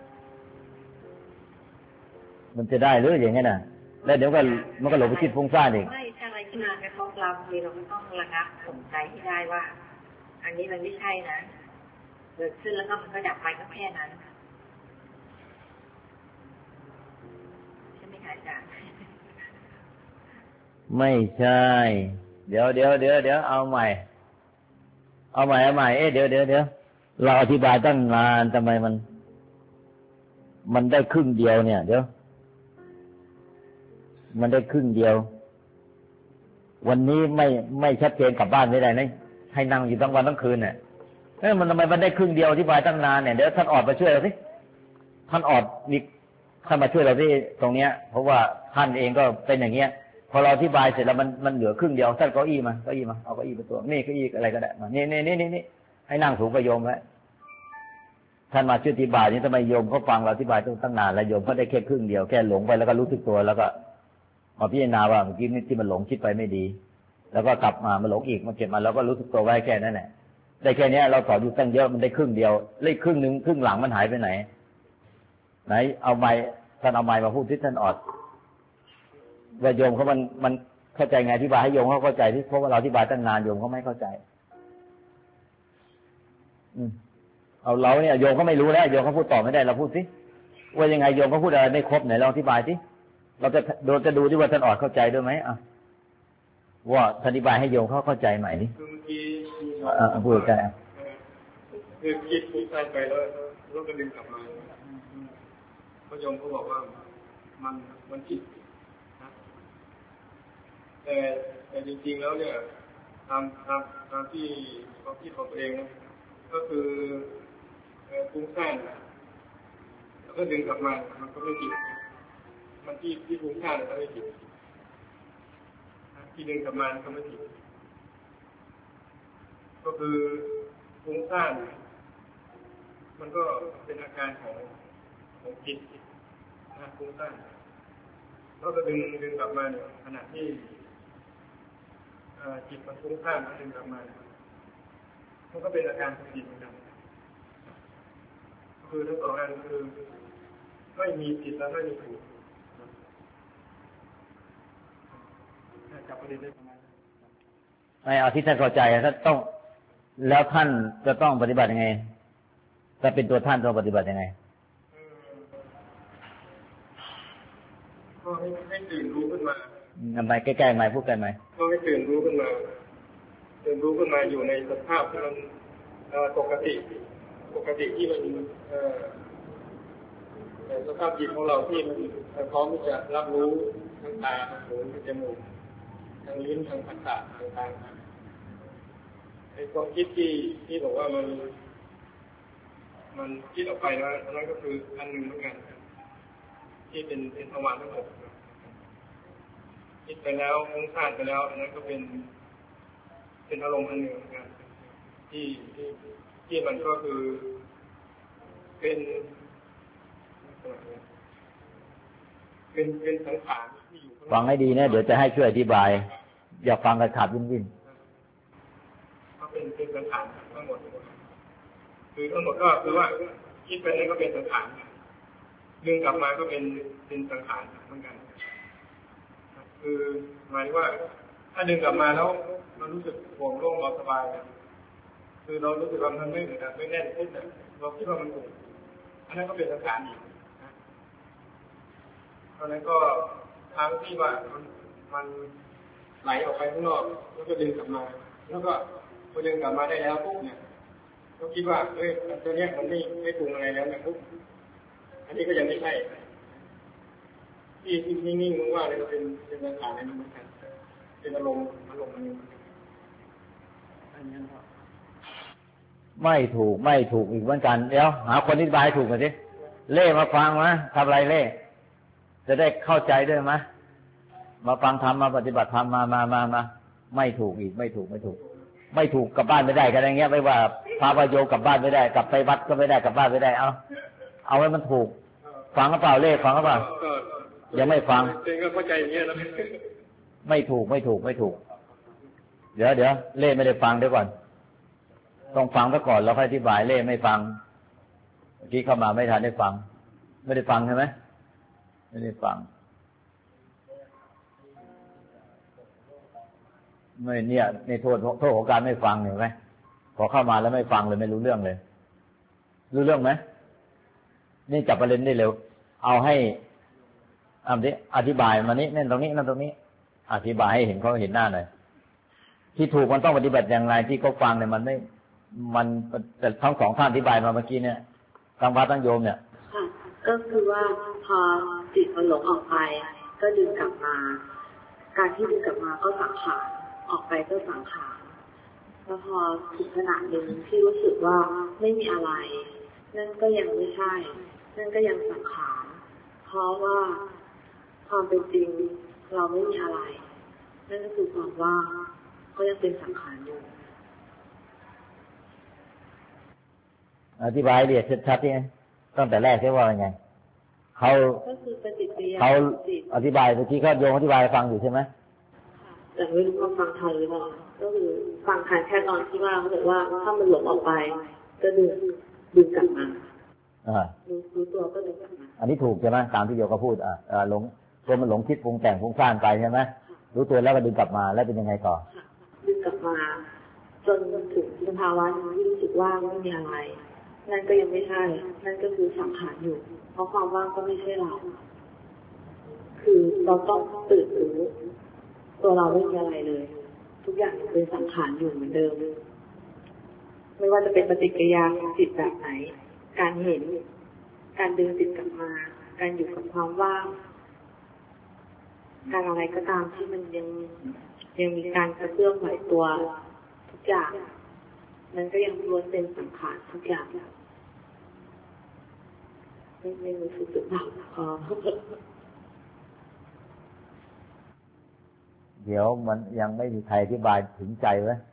มันจะได้หรืออย่างงี้น่ะแล้วเดี๋ยวก็มันก็หลงไปคิดฟุ้งซ่านอีกไม่ถ้าอะไรขึ้นมาในครอบเราเราไม่ต้องระงับสนใจให้ได้ว่าอันนี้มันไม่ใช่นะเกิดขึ้นแล้วก็มันก็ดับไปก็แค่นั้นใช่ไหมคะอาจารย์ไม่ใช่เดี๋ยวเอาใหม่เดี๋ยวเราอธิบายตั้งนานทำไมมันได้ครึ่งเดียวเนี่ยเดี๋ยวมันได้ครึ่งเดียววันนี้ไม่ชัดเจนกลับบ้านไม่ได้นะให้นั่งอยู่ทั้งวันทั้งคืนเนี่ยมันทำไมมันได้ครึ่งเดียวอธิบายตั้งนานเนี่ยเดี๋ยวท่านออดมาช่วยเราสิท่านออดนี่ท่านมาช่วยเราที่ตรงเนี้ยเพราะว่าท่านเองก็เป็นอย่างเงี้ยพอเราอธิบายเสร็จแล้วมันเหลือครึ่งเดียวท่านเก้าอี้มาเอาเก้าอี้ไปตัวนี่เก้าอี้อะไรก็ได้มานี่ให้นั่งสูงกับโยมไว้ท่านมาช่วยอธิบายนี่ทำไมโยมเขาฟังเราอธิบายตั้งนานแล้วโยมเขาได้แค่ครึ่งเดียวแค่หลงไปแล้วก็รู้สึกตัวแล้วก็มาพิจารณาว่าเมื่อกี้นี่ที่มันหลงคิดไปไม่ดีแล้วก็กลับมาหลงอีกมาเก็บมาแล้วก็รู้สึกตัวไว้แค่นั้นแหละได้แค่นี้เราสอนอยู่ตั้งเยอะมันได้ครึ่งเดียวเลขครึ่งนึงครึ่งหลังมันหายไปไหนเอาไม้ท่านเอาไม้มาพูดที่ท่านออดว่าโยมเขามันเข้าใจไงอธิบายให้โยมเขาเข้าใจที่เพราะว่าเราอธิบายตั้งนานโยมเขาไม่เข้าใจเอาเราเนี่ยโยมเขาไม่รู้แล้วโยมเขาพูดต่อไม่ได้เราพูดสิว่ายังไงโยมเขาพูดอะไรไม่ครบไหนเราอธิบายสิเราจะดูที่ว่าท่านออดเข้าใจด้วยไหมว่าอธิบายให้โยมเขาเข้าใจใหม่ดิเมื่อกี้พูดกันคือคิดฟุ้งซ่านไปแล้วก็ดึงกลับมาพระโยมเขาบอกว่ามันผิดนะแต่จริงๆแล้วเนี่ยตามที่ความคิดของตัวเองนะก็คือฟุ้งซ่านแล้วก็ดึงกลับมามันก็ไม่ผิดมันที่ฟุ้งซ่านก็ไม่ผิดที่ดึงกลับมาก็ไม่ผิดก็คือฟุ้งซ่านมันก็เป็นอาการของจิตฟุ้งซ่านแล้วก็ดึงกลับมาเนี่ยขณะที่จิตมันฟุ้งซ่านแล้วดึงกลับมามันก็เป็นอาการของจิตเหมือนกันคือทั้งสองอันคือไม่มีผิดและไม่มีถูกจับประเด็นได้ประมาณไม่เอาที่ท่านเข้าใจท่านต้องแล้วท่านจะต้องปฏิบัติยังไงถ้าเป็นตัวท่านต้องปฏิบัติยังไงก็ให้ตื่นรู้ขึ้นมาทำไมใกล้ๆไหมพูดกันไหมก็ให้ตื่นรู้ขึ้นมาอยู่ในสภาพที่มันปกติที่มันสภาพจิตของเราที่มันพร้อมที่จะรับรู้ทางตาทางหูทางจมูกทางลิ้นทางผัสสะต่างๆไอ้ความคิดที่บอกว่ามันคิดออกไปแล้วนั่นก็คืออันหนึ่งเหมือนกันที่เป็นทวารทั้งหกคิดไปแล้วฟุ้งซ่านไปแล้วอันนั้นก็เป็นอารมณ์อันหนึ่งเหมือนกันที่มันก็คือเป็นสังขารที่อยู่ฟังให้ดีนะเดี๋ยวจะให้ช่วยอธิบายอย่าฟังกระขาดวิ่นก็เป็นสังขารทั้งหมดคือทั้งหมดก็คือว่าคิดไปนั้นก็เป็นสังขารดึงกลับมาก็เป็นสังขารเหมือนกันคือหมายว่าถ้าดึงกลับมาแล้วมันรู้สึกโปร่งโล่งเบาสบายคือเรารู้สึกว่ามันไม่แน่นขึ้นเราคิดว่ามันถูกอันนั้นก็เป็นสังขารอีกตอนนั้นก็ทั้งที่ว่ามันไหลออกไปข้างนอกแล้วก็ดึงกลับมาแล้วก็พอดึงกลับมาได้แล้วปุ๊บเนี่ยก็คิดว่าตัวเนี้ยมันไม่ปรุงอะไรแล้วเนี่ยปุ๊บอันนี้ก็ยังไม่ใช่ที่นิ่งๆว่างๆเลยก็เป็นสังขารในนี้เหมือนกันเป็นอารมณ์อันนี้อันนี้ก็ไม่ถูกอีกเหมือนกันเดี๋ยวหาคนอธิบายถูกหน่อยสิเล่มาฟังนะทำอะไรเล่จะได้เข้าใจด้วยมั้ยมาฟังธรรมมาปฏิบัติธรรมมาไม่ถูกอีกไม่ถูกกลับบ้านไม่ได้กันอย่างเงี้ยไม่ว่าพาประโยชน์กลับบ้านไม่ได้กลับไปวัดก็ไม่ได้กลับบ้านไม่ได้เอาให้มันถูกฟังหรือเปล่าเล่ฟังหรือเปล่ายังไม่ฟังเองก็เข้าใจอย่างเงี้ยนะไม่ถูกเดี๋ยวเล่ไม่ได้ฟังเดี๋ยวก่อนต้องฟังซะก่อนแล้วค่อยอธิบายเล่ไม่ฟังเมื่อกี้เข้ามาไม่ทันได้ฟังไม่ได้ฟังใช่ไหมไม่ได้ฟังไม่เนี่ยในโทษของการไม่ฟังเห็นไหมพอเข้ามาแล้วไม่ฟังเลยไม่รู้เรื่องเลยรู้เรื่องไหมนี่จับประเด็นได้เร็วเอาให้อธิบายมานี้นั่นตรงนี้อธิบายให้เห็นเขาเห็นหน้าหน่อยที่ถูกมันต้องปฏิบัติอย่างไรที่เขาฟังเนี่ยมันแต่ทั้งสองท่านอธิบายมาเมื่อกี้เนี่ยทั้งพระทั้งโยมเนี่ยค่ะก็คือว่าพอจิตมันหลงออกไปก็ดึงกลับมาการที่ดึงกลับมาก็สังขารออกไปก็สังขารแล้วพอถึงขนาดหนึ่งที่รู้สึกว่าไม่มีอะไรนั่นก็ยังไม่ใช่นั่นก็ยังสังขารเพราะว่าความเป็นจริงเราไม่มีอะไรนั่นก็คือความว่างก็ยังเป็นสังขารอยู่อธิบายเรียกชัดๆนี่ตั้งแต่แรกใช่ว่าไงเขาอธิบายเมื่อกี้เขาโยมอธิบายฟังอยู่ใช่ไหมแต่ไม่รู้ว่าฟังทันหรือเปล่าก็คือฟังทันแค่ตอนที่ว่าเขาบอกว่าถ้ามันหลงออกไปก็ดึงกลับมารู้ตัวก็ดึงกลับมาอันนี้ถูกใช่ไหมตามที่โยมก็พูดหลงตัวมันหลงคิดปรุงแต่งฟุ้งซ่านไปใช่ไหมรู้ตัวแล้วก็ดึงกลับมาแล้วเป็นยังไงต่อดึงกลับมาจนถึงสภาวะที่รู้สึกว่าไม่มีอะไรนั่นก็ยังไม่ใช่นั่นก็คือสังขารอยู่เพราะความว่างก็ไม่ใช่เราคือเราต้องตื่นรู้ตัวเราไม่มีอะไรเลยทุกอย่างเป็นสังขารอยู่เหมือนเดิมไม่ว่าจะเป็นปฏิกิริยาของจิตแบบไหนการเห็นการดึงจิตกลับมาการอยู่กับความว่างการอะไรก็ตามที่มันยังมีการกระเพื่อมไหวตัวทุกอย่างนั้นก็ยังล้วนเป็นสังขารทุกอย่างไม่รู้สึกหรือเปล่าเดี๋ยวมันยังไม่มีใครอธิบายถึงใจไว้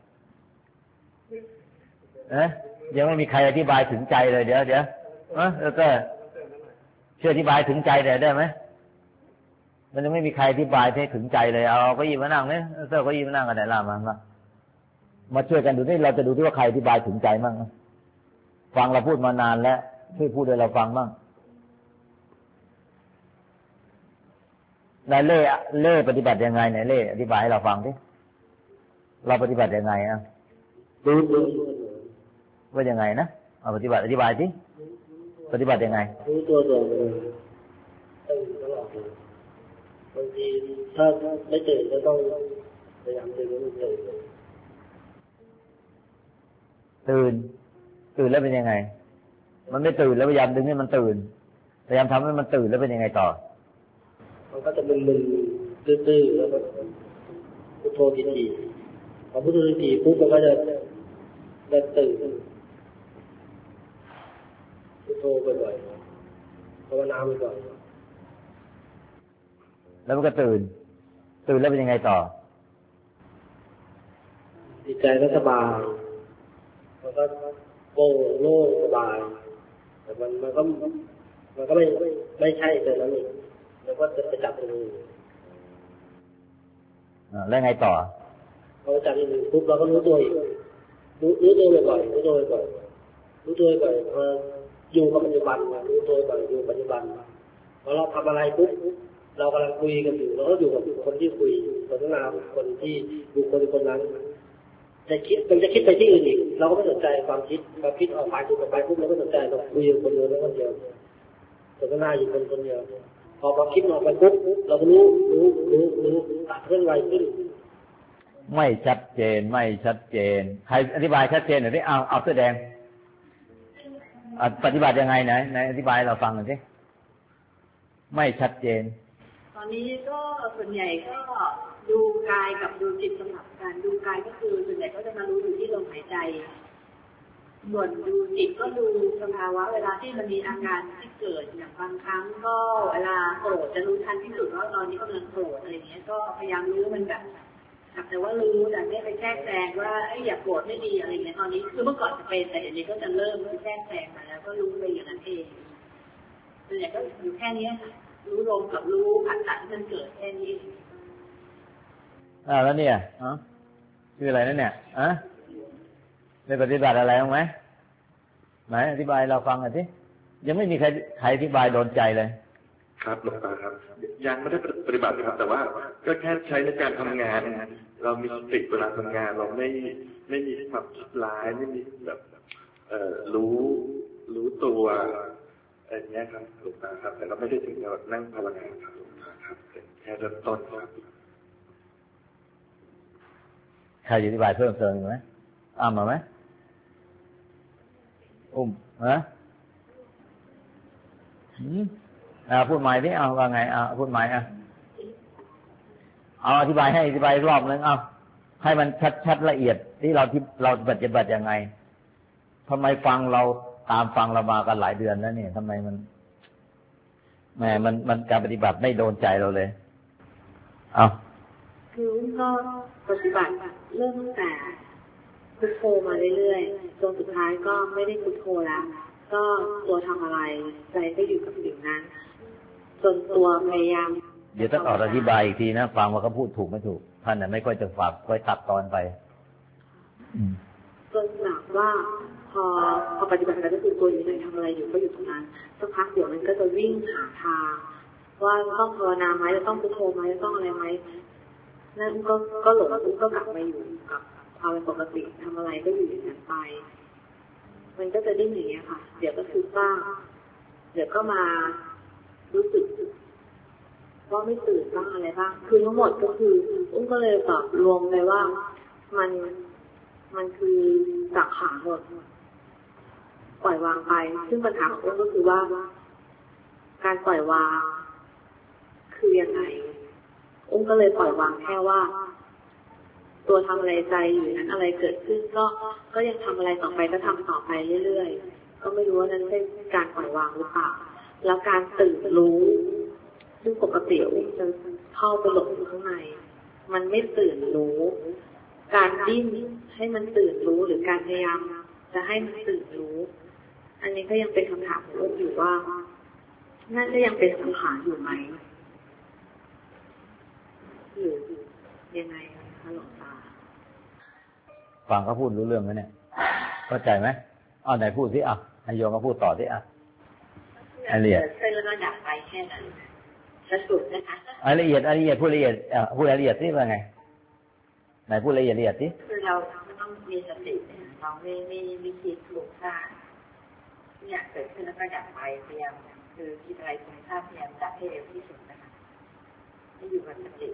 ยังไม่มีใครอธิบายถึงใจเลยเดี๋ยวก็ช่วยอธิบายถึงใจได้ไหมมันจะไม่มีใครอธิบายให้ถึงใจเลยเอาเก้าอี้มานั่งเนี่ยเก้าอี้มานั่งกันไหนล่ะมาช่วยกันดูนี่เราจะดูที่ว่าใครอธิบายถึงใจมั่งฟังเราพูดมานานแล้วช่วยพูดให้เราฟังบ้างนายเล่ปฏิบัติยังไงไหนเล่อธิบายให้เราฟังดิเราปฏิบัติยังไงดูว่ายังไงนะเอาปฏิบัติอธิบายสิปฏิบัติยังไงรู้ตัวตลอดบางทีถ้าไม่ตื่นก็ต้องพยายามตื่นให้มันตื่นแล้วเป็นยังไงมันไม่ตื่นแล้วพยายามดึงให้มันตื่นพยายามทำให้มันตื่นแล้วเป็นยังไงต่อมันก็จะมึนๆตื้อๆแล้วก็พุทโธทีๆพอพุทโธทีๆปุ๊บมันก็จะตื่นพุทโธบ่อยๆภาวนาบ่อยๆแล้วมันก็ตื่นแล้วเป็นยังไงต่อจิตใจก็สบายมันก็โปร่งโล่งสบายแต่มันก็ไม่ใช่แต่นั้นเองแล้วก็จะไปจับตรงนี้แล้วไงต่อพอจับตรงนี้ปุ๊บเราก็รู้ตัวอีกรู้ตัวบ่อยๆรู้ตัวบ่อยพออยู่กับปัจจุบันรู้ตัวบ่อยอยู่ปัจจุบันพอเราทำอะไรปุ๊บเรากำลังคุยกันอยู่เราก็อยู่กับคนที่คุยสนทนาคนที่อยู่คนนั้นมันจะคิดไปที่อื่นอีกเราก็ไม่สนใจความคิดออกไปคุยไปปุ๊บเราก็สนใจเราคุยอยู่คนเดียวแล้วคนเดียวสนทนาอยู่คนเดียวพอความคิดออกไปปุ๊บเราก็รู้ตัดเคลื่อนไหวขึ้นไม่ชัดเจนใครอธิบายชัดเจนหน่อยดิเอาเสื้อแดงปฏิบัติยังไงไหนอธิบายเราฟังหน่อยสิไม่ชัดเจนตอนนี้ก็ส่วนใหญ่ก็ดูกายกับดูจิตสลับกันดูกายก็คือส่วนใหญ่ก็จะมารู้อยู่ที่ลมหายใจส่วนดูจิตก็ดูสภาวะเวลาที่มันมีอาการที่เกิดอย่างบางครั้งก็เวลาโกรธจะรู้ทันที่สุดว่าตอนนี้กำลังโกรธอะไรอย่างเงี้ยก็พยายามรู้มันแบบแต่ว่ารู้แต่ไม่ไปแทรกแซงว่าอย่าโกรธไม่ดีอะไรอย่างเงี้ยตอนนี้คือเมื่อก่อนจะเป็นแต่เดี๋ยวนี้ก็จะเริ่มแทรกแซงมาแล้วก็รู้ไปอย่างนั้นเองส่วนใหญ่ก็อยู่แค่นี้ค่ะรู้ลมกับรู้ผัสสะที่มันเกิดแค่นี้แล้วเนี่ยคืออะไรนั่นเนี่ยได้ปฏิบัติอะไรบ้างไหมไหนอธิบายเราฟังหน่อยสิยังไม่มีใครอธิบายโดนใจเลยครับหลวงตาครับยังไม่ได้ปฏิบัติครับแต่ว่าก็แค่ใช้ในการทำงานเรามีสติเวลาทำงานเราไม่มีความคิดร้ายไม่มีแบบรู้ตัวอะไรเงี้ยครับหลวงตาครับแต่เราไม่ได้ถึงกับนั่งภาวนาครับหลวงตาครับแค่เริ่มต้นครับใครอธิบายเพิ่มเติมไหมมาไหมพูดใหม่ดิว่าไงพูดใหม่อธิบายรอบนึงให้มันชัดละเอียดที่เราปฏิบัติยังไงทำไมเราตามฟังเรามากันหลายเดือนแล้วเนี่ยทำไมมันการปฏิบัติไม่โดนใจเราเลยคือก็ปฏิบัติเริ่มตั้งแต่พุทโธมาเรื่อยๆจนสุดท้ายก็ไม่ได้พุทโธแล้วก็ตัวทำอะไรใจก็อยู่กับสิ่งนั้นจนตัวพยายามเดี๋ยวต้องอธิบายอีกทีนะฟังว่าเขาพูดถูกไม่ถูกท่านน่ะไม่ค่อยจะฝากค่อยตัดตอนไปจนหนักว่าพอปฏิบัติไปก็คือตัวอยู่ในทำอะไรอยู่ก็อยู่ตรงนั้นสักพักเดี๋ยวมันก็จะวิ่งหาทางว่าต้องภาวนาไหมจะต้องพุทโธไหมจะต้องอะไรไหมนั่นก็หลงก็กลับมาอยู่กับความเป็นปกติทำอะไรก็อยู่อย่างนั้นไปมันก็จะดิ้นอย่างเงี้ยค่ะเดี๋ยวก็คือบ้างเดี๋ยวก็มารู้สึกว่าไม่ตื่นบ้างอะไรบ้างคือทั้งหมดก็คือก็เลยแบบรวมเลยว่ามันคือสังขารหมดปล่อยวางไปซึ่งปัญหาของก็คือว่าการปล่อยวางคือยังไงก็เลยปล่อยวางแค่ว่าตัวทำอะไรใจอยู่นั้นอะไรเกิดขึ้นก็ยังทำอะไรต่อไปก็ทำต่อไปเรื่อยๆก็ไม่รู้ว่านั้นเป็นการปล่อยวางหรือเปล่าแล้วการตื่นรู้ซึ่งปกติจะเข้าไปหลบอยู่ข้างในมันไม่ตื่นรู้การดิ้นให้มันตื่นรู้หรือการพยายามจะให้มันตื่นรู้อันนี้ก็ยังเป็นคำถามของอยู่ว่านั่นก็ยังเป็นสังขารอยู่ไหมหรือยังไงคะหลวงตาฟังเขาพูดรู้เรื่องไหมเนี่ยเข้าใจไหมเอาไหนพูดสินายโยมก็พูดต่อสิละเอียดเส้นแล้วก็อยากไปแค่นั้นสรุปนะคะละเอียดพูดละเอียดพูดละเอียดสิว่าไงไหนพูดละเอียดสิคือเราต้องมีสติเราไม่คิดถูกท่าอยากเกิดขึ้นแล้วก็อยากไปพยายามคือคิดอะไรตรงท่าพยายามดับให้เร็วที่สุดนะคะให้อยู่กับสติ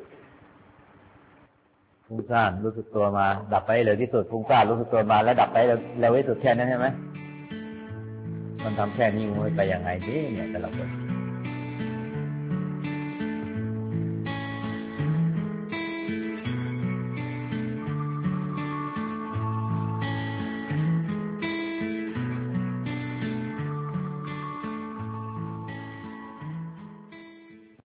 ฟุ้งซ่านรู้สึกตัวมาดับไปเร็วที่สุดฟุ้งซ่านรู้สึกตัวมาแล้วดับไปเร็วที่สุดแค่นั้นใช่ไหมมันทำแค่นี้มันไปยังไงดิเนี่ยแต่ละคน